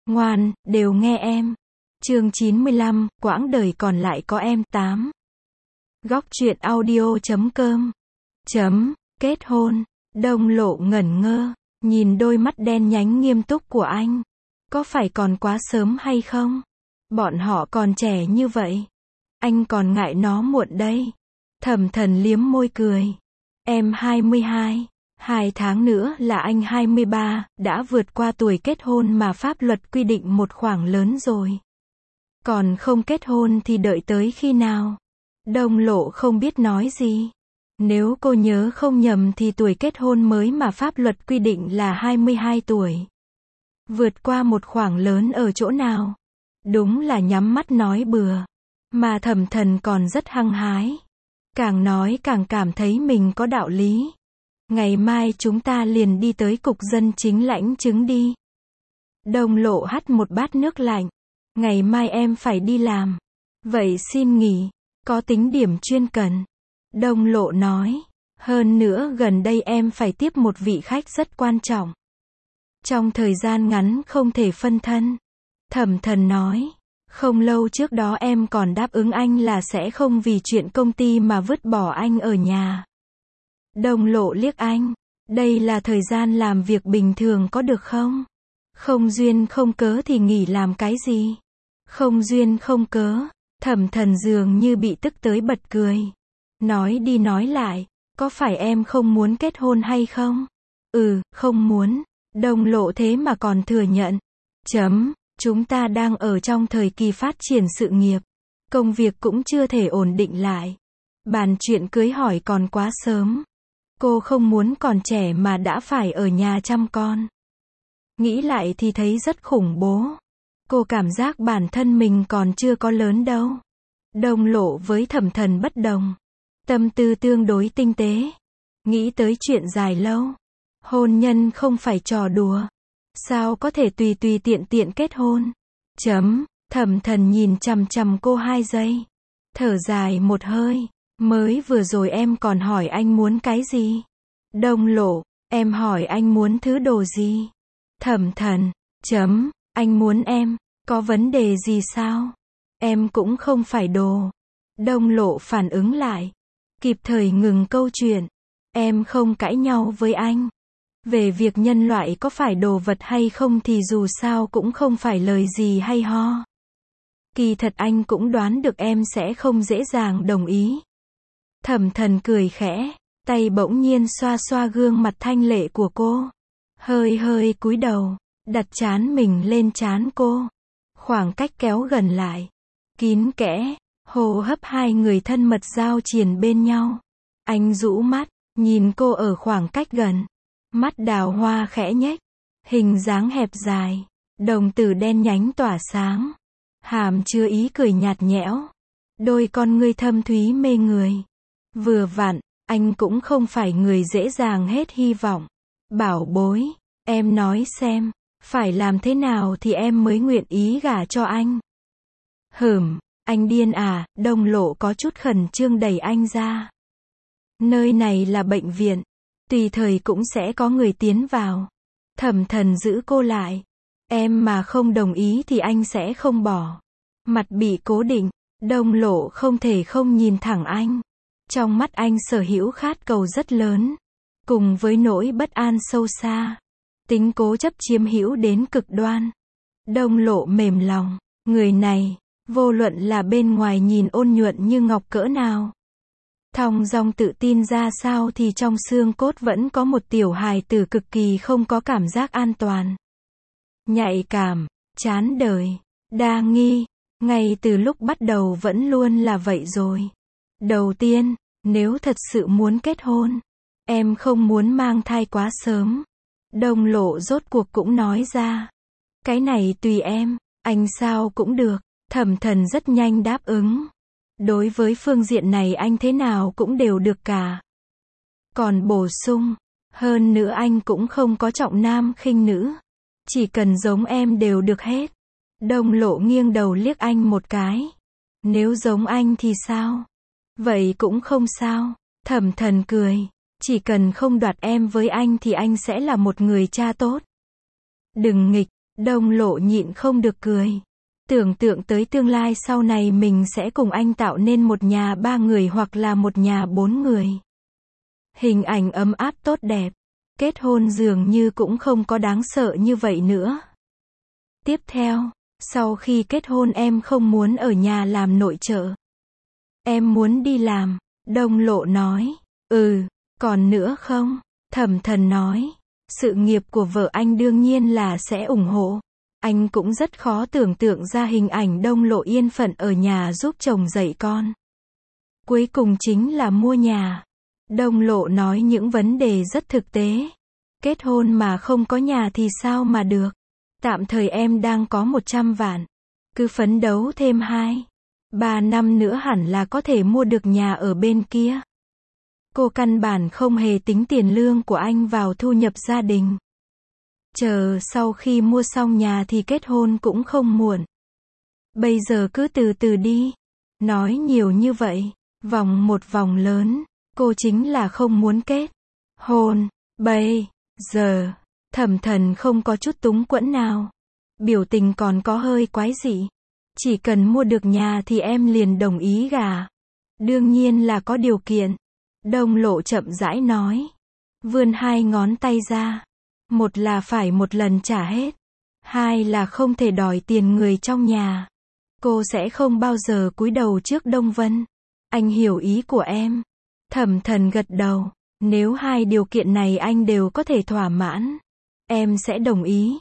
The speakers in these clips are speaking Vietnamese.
Ngoan, đều nghe em. Chương 95, quãng đời còn lại có em. 8. Góc truyện audio.com. Kết hôn. Đông Lộ ngẩn ngơ, nhìn đôi mắt đen nhánh nghiêm túc của anh. Có phải còn quá sớm hay không? Bọn họ còn trẻ như vậy. Anh còn ngại nó muộn đây. Thẩm Thần liếm môi cười. Em 22. 2 tháng nữa là anh 23, đã vượt qua tuổi kết hôn mà pháp luật quy định một khoảng lớn rồi. Còn không kết hôn thì đợi tới khi nào? Đông Lộ không biết nói gì. Nếu cô nhớ không nhầm thì tuổi kết hôn mới mà pháp luật quy định là 22 tuổi. Vượt qua một khoảng lớn ở chỗ nào? Đúng là nhắm mắt nói bừa. Mà Thẩm Thần còn rất hăng hái. Càng nói càng cảm thấy mình có đạo lý. Ngày mai chúng ta liền đi tới cục dân chính lãnh chứng đi. Đông Lộ hắt một bát nước lạnh. Ngày mai em phải đi làm. Vậy xin nghỉ. Có tính điểm chuyên cần. Đông Lộ nói. Hơn nữa gần đây em phải tiếp một vị khách rất quan trọng. Trong thời gian ngắn không thể phân thân. Thẩm Thần nói. Không lâu trước đó em còn đáp ứng anh là sẽ không vì chuyện công ty mà vứt bỏ anh ở nhà. Đông Lộ liếc anh. Đây là thời gian làm việc bình thường có được không? Không duyên không cớ thì nghỉ làm cái gì? Không duyên không cớ. Thẩm Thần dường như bị tức tới bật cười. Nói đi nói lại. Có phải em không muốn kết hôn hay không? Không muốn. Đông Lộ thế mà còn thừa nhận. Chúng ta đang ở trong thời kỳ phát triển sự nghiệp. Công việc cũng chưa thể ổn định lại. Bàn chuyện cưới hỏi còn quá sớm. Cô không muốn còn trẻ mà đã phải ở nhà chăm con. Nghĩ lại thì thấy rất khủng bố. Cô cảm giác bản thân mình còn chưa có lớn đâu. Đông Lộ với Thẩm Thần bất đồng. Tâm tư tương đối tinh tế. Nghĩ tới chuyện dài lâu. Hôn nhân không phải trò đùa. Sao có thể tùy tùy tiện tiện kết hôn? Thẩm Thần nhìn chằm chằm cô 2 giây. Thở dài một hơi. Mới vừa rồi em còn hỏi anh muốn cái gì? Đông Lộ, em hỏi anh muốn thứ đồ gì? Thẩm Thần, anh muốn em, có vấn đề gì sao? Em cũng không phải đồ. Đông Lộ phản ứng lại. Kịp thời ngừng câu chuyện. Em không cãi nhau với anh. Về việc nhân loại có phải đồ vật hay không thì dù sao cũng không phải lời gì hay ho. Kỳ thật anh cũng đoán được em sẽ không dễ dàng đồng ý. Thẩm Thần cười khẽ, tay bỗng nhiên xoa xoa gương mặt thanh lệ của cô. Hơi cúi đầu, đặt trán mình lên trán cô. Khoảng cách kéo gần lại. Kín kẽ, hô hấp hai người thân mật giao triền bên nhau. Anh rũ mắt, nhìn cô ở khoảng cách gần. Mắt đào hoa khẽ nhếch. Hình dáng hẹp dài. Đồng tử đen nhánh tỏa sáng. Hàm chứa ý cười nhạt nhẽo. Đôi con ngươi thâm thúy mê người. Vừa vặn, anh cũng không phải người dễ dàng hết hy vọng. Bảo bối, em nói xem, phải làm thế nào thì em mới nguyện ý gả cho anh? Anh điên à? Đông Lộ có chút khẩn trương đẩy anh ra. Nơi này là bệnh viện, tùy thời cũng sẽ có người tiến vào. Thẩm Thần giữ cô lại. Em mà không đồng ý thì anh sẽ không bỏ. Mặt bị cố định, Đông Lộ không thể không nhìn thẳng anh. Trong mắt anh sở hữu khát cầu rất lớn, cùng với nỗi bất an sâu xa, tính cố chấp chiếm hữu đến cực đoan. Đông Lộ mềm lòng, người này, vô luận là bên ngoài nhìn ôn nhuận như ngọc cỡ nào, thong dong tự tin ra sao thì trong xương cốt vẫn có một tiểu hài tử cực kỳ không có cảm giác an toàn. Nhạy cảm, chán đời, đa nghi, ngay từ lúc bắt đầu vẫn luôn là vậy rồi. Đầu tiên, nếu thật sự muốn kết hôn, em không muốn mang thai quá sớm. Đông Lộ rốt cuộc cũng nói ra. Cái này tùy em, anh sao cũng được. Thẩm Thần rất nhanh đáp ứng. Đối với phương diện này anh thế nào cũng đều được cả. Còn bổ sung, hơn nữa anh cũng không có trọng nam khinh nữ. Chỉ cần giống em đều được hết. Đông Lộ nghiêng đầu liếc anh một cái. Nếu giống anh thì sao? Vậy cũng không sao. Thẩm Thần cười. Chỉ cần không đoạt em với anh thì anh sẽ là một người cha tốt. Đừng nghịch, Đông Lộ nhịn không được cười. Tưởng tượng tới tương lai sau này mình sẽ cùng anh tạo nên một nhà 3 người hoặc là một nhà 4 người. Hình ảnh ấm áp tốt đẹp. Kết hôn dường như cũng không có đáng sợ như vậy nữa. Tiếp theo, sau khi kết hôn em không muốn ở nhà làm nội trợ. Em muốn đi làm. Đông Lộ nói. Còn nữa không? Thẩm Thần nói. Sự nghiệp của vợ anh đương nhiên là sẽ ủng hộ. Anh cũng rất khó tưởng tượng ra hình ảnh Đông Lộ yên phận ở nhà giúp chồng dạy con. Cuối cùng chính là mua nhà. Đông Lộ nói những vấn đề rất thực tế. Kết hôn mà không có nhà thì sao mà được. Tạm thời em đang có 100 vạn. Cứ phấn đấu thêm 2-3 năm nữa hẳn là có thể mua được nhà ở bên kia. Cô căn bản không hề tính tiền lương của anh vào thu nhập gia đình. Chờ sau khi mua xong nhà thì kết hôn cũng không muộn. Bây giờ cứ từ từ đi. Nói nhiều như vậy, vòng một vòng lớn, cô chính là không muốn kết hôn. Bây giờ, Thẩm Thần không có chút túng quẫn nào. Biểu tình còn có hơi quái dị. Chỉ cần mua được nhà thì em liền đồng ý gả. Đương nhiên là có điều kiện. Đông Lộ chậm rãi nói. Vươn 2 ngón tay ra. Một là phải một lần trả hết. 2 là không thể đòi tiền người trong nhà. Cô sẽ không bao giờ cúi đầu trước Đông Vân. Anh hiểu ý của em. Thẩm Thần gật đầu. Nếu 2 điều kiện này anh đều có thể thỏa mãn, em sẽ đồng ý.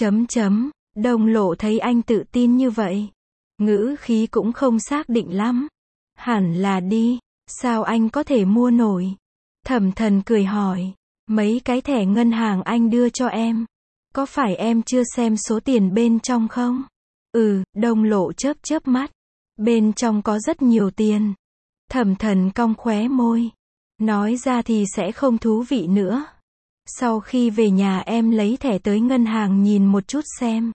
Đông Lộ thấy anh tự tin như vậy. Ngữ khí cũng không xác định lắm. Hẳn là đi. Sao anh có thể mua nổi? Thẩm Thần cười hỏi. Mấy cái thẻ ngân hàng anh đưa cho em. Có phải em chưa xem số tiền bên trong không? Đông Lộ chớp mắt. Bên trong có rất nhiều tiền. Thẩm Thần cong khóe môi. Nói ra thì sẽ không thú vị nữa. Sau khi về nhà em lấy thẻ tới ngân hàng nhìn một chút xem.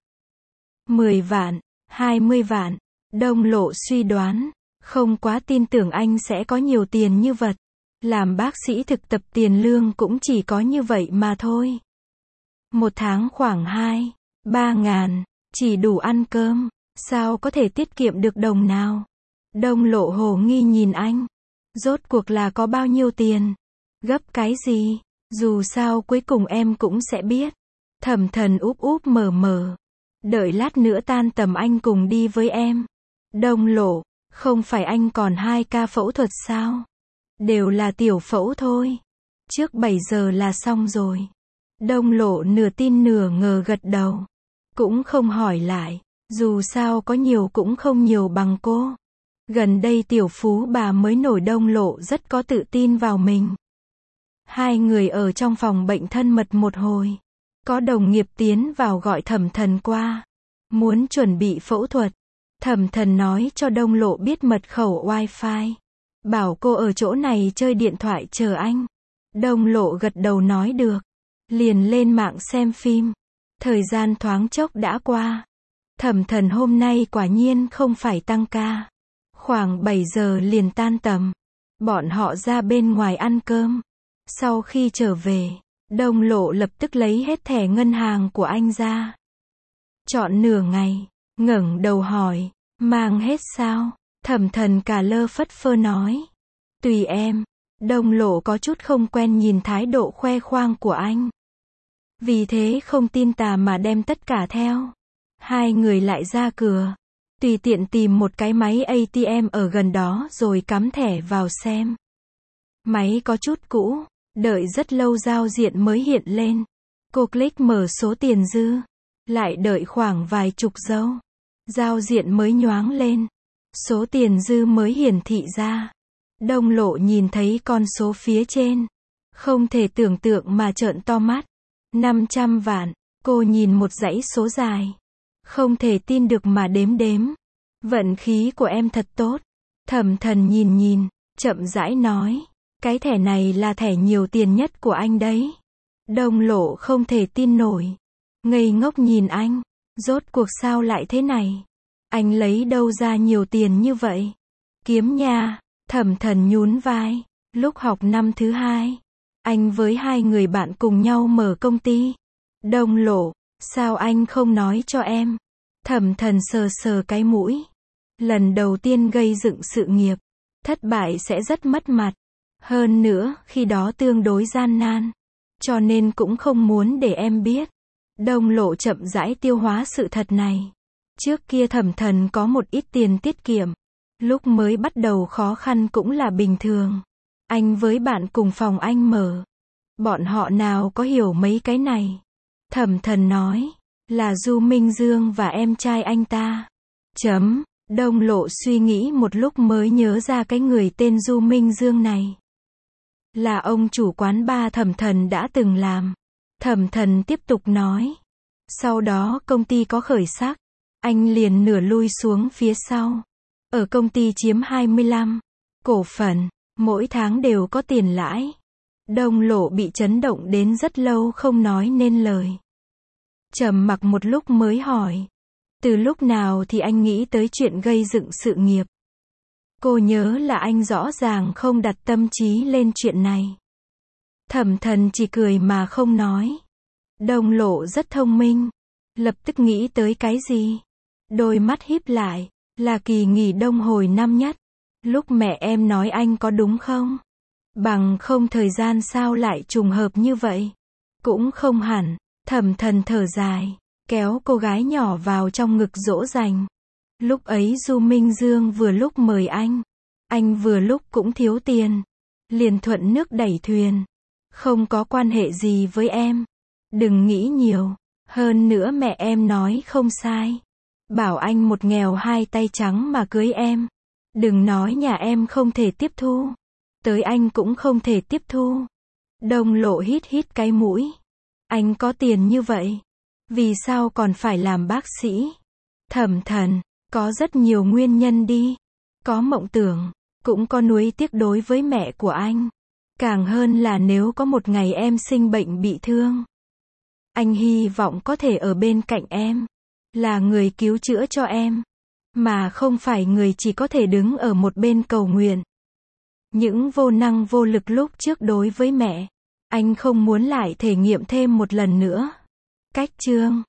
10 vạn, 20 vạn. Đông Lộ suy đoán. Không quá tin tưởng anh sẽ có nhiều tiền như vậy. Làm bác sĩ thực tập tiền lương cũng chỉ có như vậy mà thôi. Một tháng khoảng 2-3 ngàn. Chỉ đủ ăn cơm. Sao có thể tiết kiệm được đồng nào? Đông Lộ hồ nghi nhìn anh. Rốt cuộc là có bao nhiêu tiền? Gấp cái gì? Dù sao cuối cùng em cũng sẽ biết. Thẩm Thần úp mở. Đợi lát nữa tan tầm anh cùng đi với em. Đông Lộ, không phải anh còn 2 ca phẫu thuật sao? Đều là tiểu phẫu thôi. Trước 7 giờ là xong rồi. Đông Lộ nửa tin nửa ngờ gật đầu. Cũng không hỏi lại. Dù sao có nhiều cũng không nhiều bằng cô. Gần đây tiểu phú bà mới nổi. Đông Lộ rất có tự tin vào mình. 2 người ở trong phòng bệnh thân mật một hồi. Có đồng nghiệp tiến vào gọi Thẩm Thần qua. Muốn chuẩn bị phẫu thuật. Thẩm Thần nói cho Đông Lộ biết mật khẩu wifi. Bảo cô ở chỗ này chơi điện thoại chờ anh. Đông Lộ gật đầu nói được. Liền lên mạng xem phim. Thời gian thoáng chốc đã qua. Thẩm Thần hôm nay quả nhiên không phải tăng ca. Khoảng 7 giờ liền tan tầm. Bọn họ ra bên ngoài ăn cơm. Sau khi trở về, Đông Lộ lập tức lấy hết thẻ ngân hàng của anh ra. Chọn nửa ngày, ngẩng đầu hỏi, mang hết sao? Thẩm Thần cả lơ phất phơ nói. Tùy em. Đông Lộ có chút không quen nhìn thái độ khoe khoang của anh. Vì thế không tin tà mà đem tất cả theo. 2 người lại ra cửa. Tùy tiện tìm một cái máy ATM ở gần đó rồi cắm thẻ vào xem. Máy có chút cũ. Đợi rất lâu giao diện mới hiện lên. Cô click mở số tiền dư. Lại đợi khoảng vài chục giây. Giao diện mới nhoáng lên. Số tiền dư mới hiển thị ra. Đông Lộ nhìn thấy con số phía trên. Không thể tưởng tượng mà trợn to mắt. 500 vạn. Cô nhìn một dãy số dài. Không thể tin được mà đếm. Vận khí của em thật tốt. Thẩm Thần nhìn, chậm rãi nói. Cái thẻ này là thẻ nhiều tiền nhất của anh đấy. Đông Lộ không thể tin nổi. Ngây ngốc nhìn anh. Rốt cuộc sao lại thế này? Anh lấy đâu ra nhiều tiền như vậy? Kiếm nha. Thẩm Thần nhún vai. Lúc học năm thứ 2, anh với 2 người bạn cùng nhau mở công ty. Đông Lộ, Sao anh không nói cho em? Thẩm Thần sờ sờ cái mũi. Lần đầu tiên gây dựng sự nghiệp, thất bại sẽ rất mất mặt. Hơn nữa, khi đó tương đối gian nan. Cho nên cũng không muốn để em biết. Đông Lộ chậm rãi tiêu hóa sự thật này. Trước kia Thẩm Thần có một ít tiền tiết kiệm. Lúc mới bắt đầu khó khăn cũng là bình thường. Anh với bạn cùng phòng anh mở. Bọn họ nào có hiểu mấy cái này. Thẩm Thần nói, là Du Minh Dương và em trai anh ta. Đông Lộ suy nghĩ một lúc mới nhớ ra cái người tên Du Minh Dương này. Là ông chủ quán bar Thẩm Thần đã từng làm. Thẩm Thần tiếp tục nói. Sau đó công ty có khởi sắc. Anh liền nửa lui xuống phía sau. Ở công ty chiếm 25 cổ phần, mỗi tháng đều có tiền lãi. Đông Lộ bị chấn động đến rất lâu không nói nên lời. Trầm mặc một lúc mới hỏi. Từ lúc nào thì anh nghĩ tới chuyện gây dựng sự nghiệp? Cô nhớ là anh rõ ràng không đặt tâm trí lên chuyện này. Thẩm Thần chỉ cười mà không nói. Đông Lộ rất thông minh. Lập tức nghĩ tới cái gì? Đôi mắt híp lại. Là kỳ nghỉ đông hồi năm nhất. Lúc mẹ em nói anh có đúng không? Bằng không thời gian sao lại trùng hợp như vậy? Cũng không hẳn. Thẩm Thần thở dài, kéo cô gái nhỏ vào trong ngực dỗ dành. Lúc ấy Du Minh Dương vừa lúc mời anh vừa lúc cũng thiếu tiền. Liền thuận nước đẩy thuyền. Không có quan hệ gì với em. Đừng nghĩ nhiều. Hơn nữa mẹ em nói không sai. Bảo anh một nghèo hai tay trắng mà cưới em. Đừng nói nhà em không thể tiếp thu. Tới anh cũng không thể tiếp thu. Đông Lộ hít hít cái mũi. Anh có tiền như vậy. Vì sao còn phải làm bác sĩ? Thẩm Thần, có rất nhiều nguyên nhân đi. Có mộng tưởng, cũng có nuối tiếc đối với mẹ của anh. Càng hơn là nếu có một ngày em sinh bệnh bị thương. Anh hy vọng có thể ở bên cạnh em. Là người cứu chữa cho em. Mà không phải người chỉ có thể đứng ở một bên cầu nguyện. Những vô năng vô lực lúc trước đối với mẹ. Anh không muốn lại thể nghiệm thêm một lần nữa. Cách chương